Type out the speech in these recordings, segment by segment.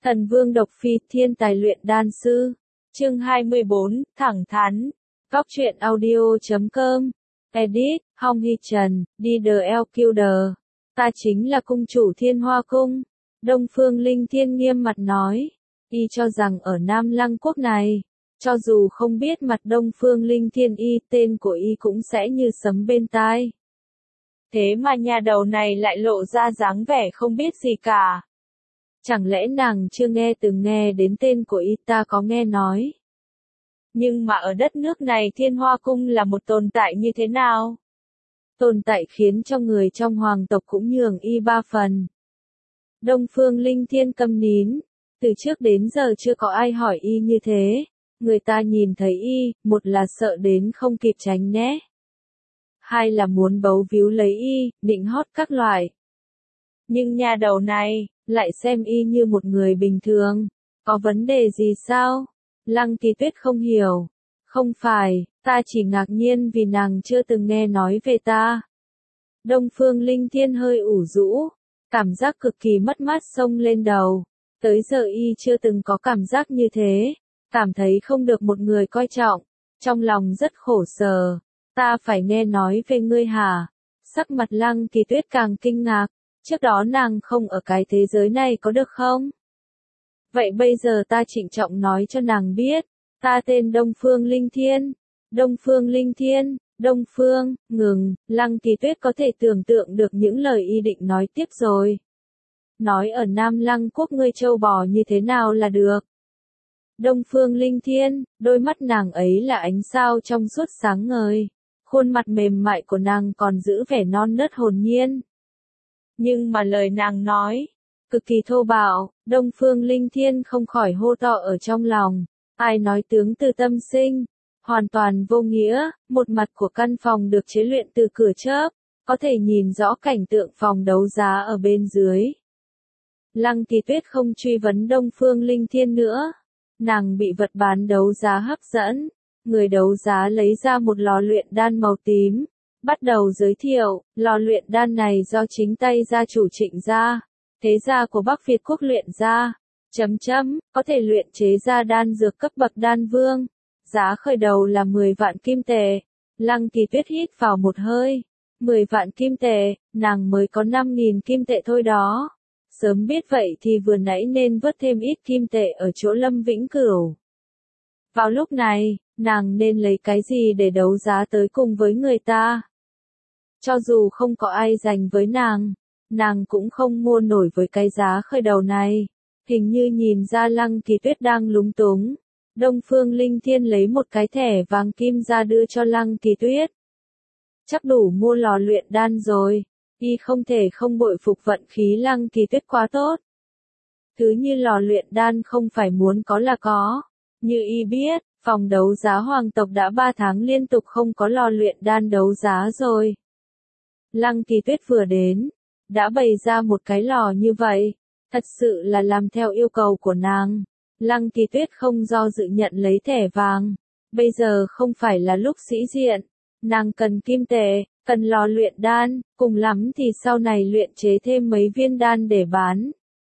Thần Vương Độc Phi, thiên tài luyện đan sư. Chương 24, thẳng thắn. Góc truyện audio.com. Edit, Hong Hi Trần, DDLQD. Ta chính là cung chủ Thiên Hoa Cung. Đông Phương Linh Thiên nghiêm mặt nói. Y cho rằng ở Nam Lăng Quốc này, cho dù không biết mặt Đông Phương Linh Thiên y, tên của y cũng sẽ như sấm bên tai. Thế mà nhà đầu này lại lộ ra dáng vẻ không biết gì cả. Chẳng lẽ nàng chưa từng nghe đến tên của y? Ta có nghe nói. Nhưng mà ở đất nước này Thiên Hoa Cung là một tồn tại như thế nào? Tồn tại khiến cho người trong hoàng tộc cũng nhường y ba phần. Đông Phương Linh Thiên câm nín. Từ trước đến giờ chưa có ai hỏi y như thế. Người ta nhìn thấy y, một là sợ đến không kịp tránh né. Hai là muốn bấu víu lấy y, định hót các loại. Nhưng nhà đầu này, lại xem y như một người bình thường. Có vấn đề gì sao? Lăng Kỳ Tuyết không hiểu. Không phải, ta chỉ ngạc nhiên vì nàng chưa từng nghe nói về ta. Đông Phương Linh Thiên hơi ủ rũ. Cảm giác cực kỳ mất mát xông lên đầu. Tới giờ y chưa từng có cảm giác như thế. Cảm thấy không được một người coi trọng. Trong lòng rất khổ sở. Ta phải nghe nói về ngươi hả? Sắc mặt Lăng Kỳ Tuyết càng kinh ngạc. Trước đó nàng không ở cái thế giới này có được không? Vậy bây giờ ta trịnh trọng nói cho nàng biết. Ta tên Đông Phương Linh Thiên. Đông Phương Linh Thiên, Đông Phương, ngừng, Lăng Kỳ Tuyết có thể tưởng tượng được những lời y định nói tiếp rồi. Nói ở Nam Lăng Quốc ngươi trâu bò như thế nào là được. Đông Phương Linh Thiên, đôi mắt nàng ấy là ánh sao trong suốt sáng ngời. Khuôn mặt mềm mại của nàng còn giữ vẻ non nớt hồn nhiên. Nhưng mà lời nàng nói, cực kỳ thô bạo, Đông Phương Linh Thiên không khỏi hô to ở trong lòng. Ai nói tướng từ tâm sinh, hoàn toàn vô nghĩa, một mặt của căn phòng được chế luyện từ cửa chớp, có thể nhìn rõ cảnh tượng phòng đấu giá ở bên dưới. Lăng Kỳ Tuyết không truy vấn Đông Phương Linh Thiên nữa, nàng bị vật bán đấu giá hấp dẫn, người đấu giá lấy ra một lò luyện đan màu tím. Bắt đầu giới thiệu, lò luyện đan này do chính tay gia chủ Trịnh gia, thế gia của Bắc Việt quốc luyện ra, có thể luyện chế ra đan dược cấp bậc đan vương. Giá khởi đầu là 10 vạn kim tệ. Lăng Kỳ Tuyết hít vào một hơi. 10 vạn kim tệ, nàng mới có 5.000 kim tệ thôi đó. Sớm biết vậy thì vừa nãy nên vớt thêm ít kim tệ ở chỗ Lâm Vĩnh Cửu. Vào lúc này, nàng nên lấy cái gì để đấu giá tới cùng với người ta? Cho dù không có ai giành với nàng cũng không mua nổi với cái giá khởi đầu này. Hình như nhìn ra Lăng Kỳ Tuyết đang lúng túng. Đông Phương Linh Thiên lấy một cái thẻ vàng kim ra đưa cho Lăng Kỳ Tuyết. Chắc đủ mua lò luyện đan rồi. Y không thể không bội phục vận khí Lăng Kỳ Tuyết quá tốt. Thứ như lò luyện đan không phải muốn có là có. Như y biết, phòng đấu giá hoàng tộc đã 3 tháng liên tục không có lò luyện đan đấu giá rồi. Lăng Kỳ Tuyết vừa đến, đã bày ra một cái lò như vậy. Thật sự là làm theo yêu cầu của nàng. Lăng Kỳ Tuyết không do dự nhận lấy thẻ vàng. Bây giờ không phải là lúc sĩ diện. Nàng cần kim tệ, cần lò luyện đan, cùng lắm thì sau này luyện chế thêm mấy viên đan để bán.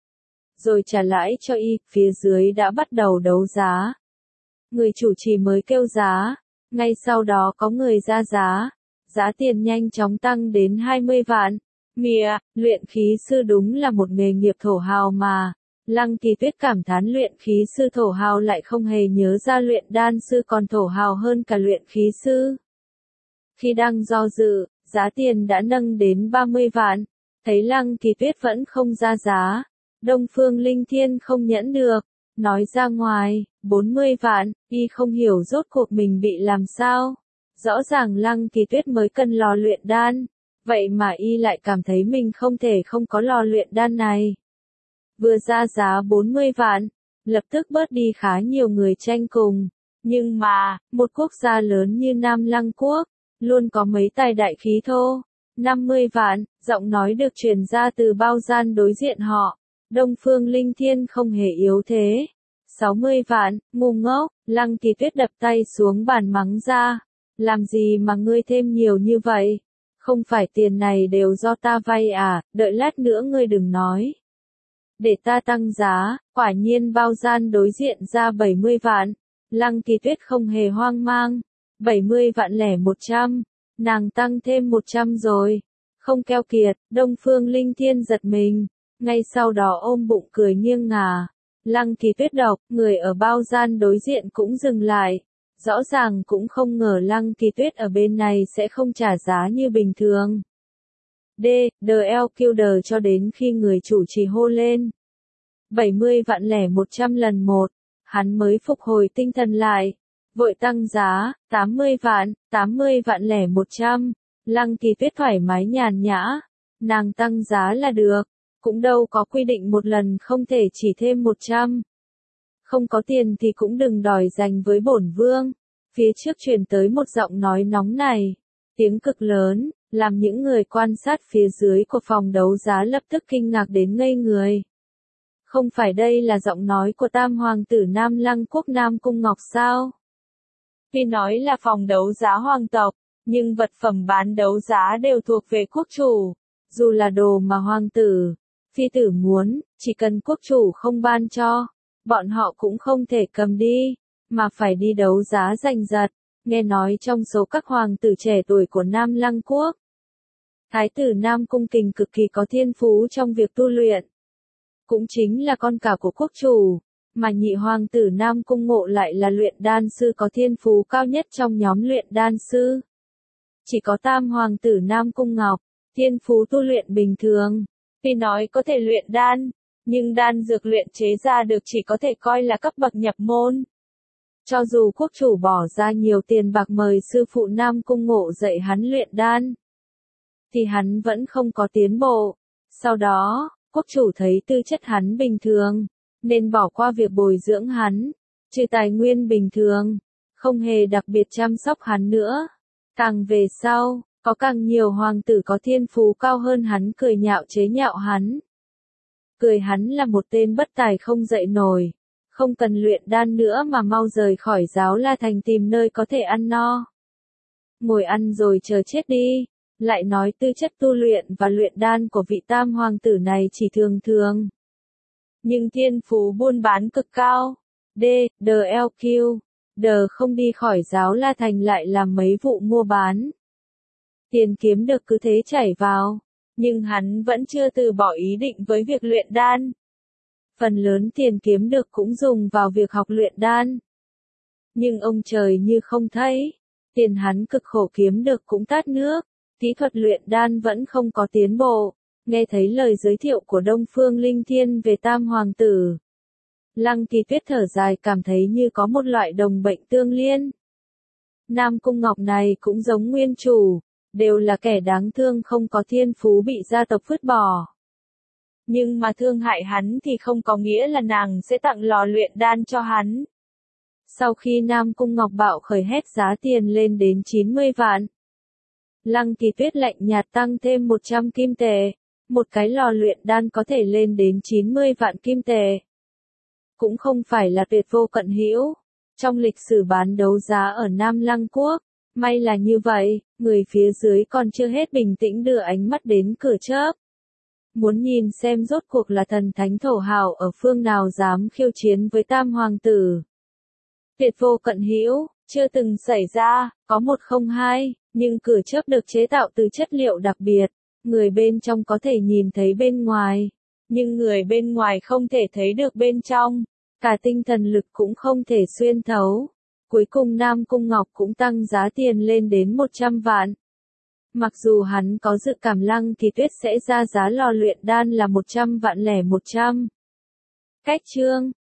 Rồi trả lãi cho y, phía dưới đã bắt đầu đấu giá. Người chủ trì mới kêu giá, ngay sau đó có người ra giá. Giá tiền nhanh chóng tăng đến 20 vạn. Mìa, luyện khí sư đúng là một nghề nghiệp thổ hào mà. Lăng Kỳ Tuyết cảm thán luyện khí sư thổ hào lại không hề nhớ ra luyện đan sư còn thổ hào hơn cả luyện khí sư. Khi đang do dự, giá tiền đã nâng đến 30 vạn. Thấy Lăng Kỳ Tuyết vẫn không ra giá. Đông Phương Linh Thiên không nhẫn được. Nói ra ngoài, 40 vạn, y không hiểu rốt cuộc mình bị làm sao. Rõ ràng Lăng Kỳ Tuyết mới cần lò luyện đan. Vậy mà y lại cảm thấy mình không thể không có lò luyện đan này. Vừa ra giá 40 vạn, lập tức bớt đi khá nhiều người tranh cùng. Nhưng mà, một quốc gia lớn như Nam Lăng Quốc, luôn có mấy tài đại khí thô. 50 vạn, giọng nói được truyền ra từ bao gian đối diện họ. Đông Phương Linh Thiên không hề yếu thế. 60 vạn, ngu ngốc, Lăng Kỳ Tuyết đập tay xuống bàn mắng ra. Làm gì mà ngươi thêm nhiều như vậy? Không phải tiền này đều do ta vay à, đợi lát nữa ngươi đừng nói. để ta tăng giá, quả nhiên bao gian đối diện ra 70 vạn. Lăng Kỳ Tuyết không hề hoang mang. 70 vạn lẻ 100, nàng tăng thêm 100 rồi. Không keo kiệt, Đông Phương Linh Thiên giật mình, ngay sau đó ôm bụng cười nghiêng ngả. Lăng Kỳ Tuyết đọc, người ở bao gian đối diện cũng dừng lại. Rõ ràng cũng không ngờ Lăng Kỳ Tuyết ở bên này sẽ không trả giá như bình thường. DLQD cho đến khi người chủ trì hô lên. 70 vạn lẻ 100 lần một, hắn mới phục hồi tinh thần lại. Vội tăng giá, 80 vạn lẻ 100. Lăng Kỳ Tuyết thoải mái nhàn nhã. Nàng tăng giá là được. Cũng đâu có quy định một lần không thể chỉ thêm 100. Không có tiền thì cũng đừng đòi dành với bổn vương. Phía trước truyền tới một giọng nói nóng này. Tiếng cực lớn, làm những người quan sát phía dưới của phòng đấu giá lập tức kinh ngạc đến ngây người. Không phải đây là giọng nói của Tam Hoàng tử Nam Lăng Quốc Nam Cung Ngọc sao? Tuy nói là phòng đấu giá hoàng tộc, nhưng vật phẩm bán đấu giá đều thuộc về quốc chủ. Dù là đồ mà hoàng tử, phi tử muốn, chỉ cần quốc chủ không ban cho, bọn họ cũng không thể cầm đi, mà phải đi đấu giá giành giật. Nghe nói trong số các hoàng tử trẻ tuổi của Nam Lăng Quốc, Thái tử Nam Cung Kình cực kỳ có thiên phú trong việc tu luyện. Cũng chính là con cả của quốc chủ, mà nhị hoàng tử Nam Cung Ngộ lại là luyện đan sư có thiên phú cao nhất trong nhóm luyện đan sư. Chỉ có tam hoàng tử Nam Cung Ngọc, thiên phú tu luyện bình thường. Tuy nói có thể luyện đan, nhưng đan dược luyện chế ra được chỉ có thể coi là cấp bậc nhập môn. Cho dù quốc chủ bỏ ra nhiều tiền bạc mời sư phụ Nam Cung Ngộ dạy hắn luyện đan, thì hắn vẫn không có tiến bộ. Sau đó, quốc chủ thấy tư chất hắn bình thường, nên bỏ qua việc bồi dưỡng hắn, trừ tài nguyên bình thường, không hề đặc biệt chăm sóc hắn nữa. Càng về sau, có càng nhiều hoàng tử có thiên phú cao hơn hắn cười nhạo chế nhạo hắn. Cười hắn là một tên bất tài không dậy nổi, không cần luyện đan nữa mà mau rời khỏi Giáo La Thành tìm nơi có thể ăn no. Ngồi ăn rồi chờ chết đi. Lại nói tư chất tu luyện và luyện đan của vị tam hoàng tử này chỉ thường thường. Nhưng thiên phú buôn bán cực cao. DLQ. Không đi khỏi Giáo La Thành lại làm mấy vụ mua bán. Tiền kiếm được cứ thế chảy vào. Nhưng hắn vẫn chưa từ bỏ ý định với việc luyện đan. Phần lớn tiền kiếm được cũng dùng vào việc học luyện đan. Nhưng ông trời như không thấy. Tiền hắn cực khổ kiếm được cũng tát nước. Kỹ thuật luyện đan vẫn không có tiến bộ. Nghe thấy lời giới thiệu của Đông Phương Linh Thiên về tam hoàng tử, Lăng Kỳ Tuyết thở dài cảm thấy như có một loại đồng bệnh tương liên. Nam Cung Ngọc này cũng giống nguyên chủ, đều là kẻ đáng thương không có thiên phú bị gia tộc vứt bỏ. Nhưng mà thương hại hắn thì không có nghĩa là nàng sẽ tặng lò luyện đan cho hắn. Sau khi Nam Cung Ngọc bạo khởi hét giá tiền lên đến 90 vạn, Lăng Kỳ Tuyết lạnh nhạt tăng thêm 100 kim tệ. Một cái lò luyện đan có thể lên đến 90 vạn kim tệ. Cũng không phải là tuyệt vô cận hữu. Trong lịch sử bán đấu giá ở Nam Lăng Quốc, may là như vậy, người phía dưới còn chưa hết bình tĩnh đưa ánh mắt đến cửa chớp. Muốn nhìn xem rốt cuộc là thần thánh thổ hào ở phương nào dám khiêu chiến với tam hoàng tử. Tuyệt vô cận hữu, chưa từng xảy ra, có một không hai, nhưng cửa chớp được chế tạo từ chất liệu đặc biệt. Người bên trong có thể nhìn thấy bên ngoài, nhưng người bên ngoài không thể thấy được bên trong. Cả tinh thần lực cũng không thể xuyên thấu. Cuối cùng Nam Cung Ngọc cũng tăng giá tiền lên đến 100 vạn. Mặc dù hắn có dự cảm Lăng Kỳ Tuyết sẽ ra giá lò luyện đan là 100 vạn lẻ 100. Cách chương